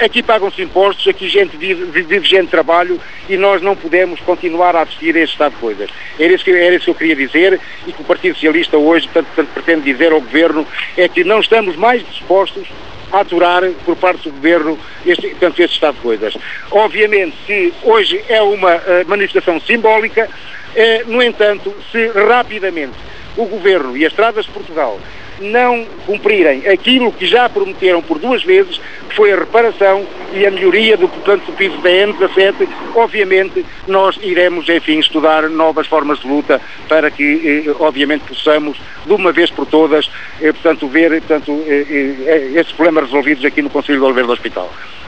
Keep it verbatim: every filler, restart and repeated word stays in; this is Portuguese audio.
aqui pagam-se impostos, aqui gente vive, vive gente de trabalho e nós não podemos continuar a assistir a este estado de coisas. Era isso que, era isso que eu queria dizer e que o Partido Socialista hoje, portanto, portanto, pretende dizer ao Governo, é que não estamos mais dispostos a aturar por parte do Governo este, portanto, este estado de coisas. Obviamente que hoje é uma uh, manifestação simbólica, uh, no entanto, se rapidamente o Governo e as Estradas de Portugal não cumprirem aquilo que já prometeram por duas vezes, que foi a reparação e a melhoria do, portanto, do piso da N dezassete, obviamente nós iremos, enfim, estudar novas formas de luta para que, eh, obviamente, possamos, de uma vez por todas, eh, portanto, ver, portanto, eh, eh, estes problemas resolvidos aqui no Conselho de Oliveira do Hospital.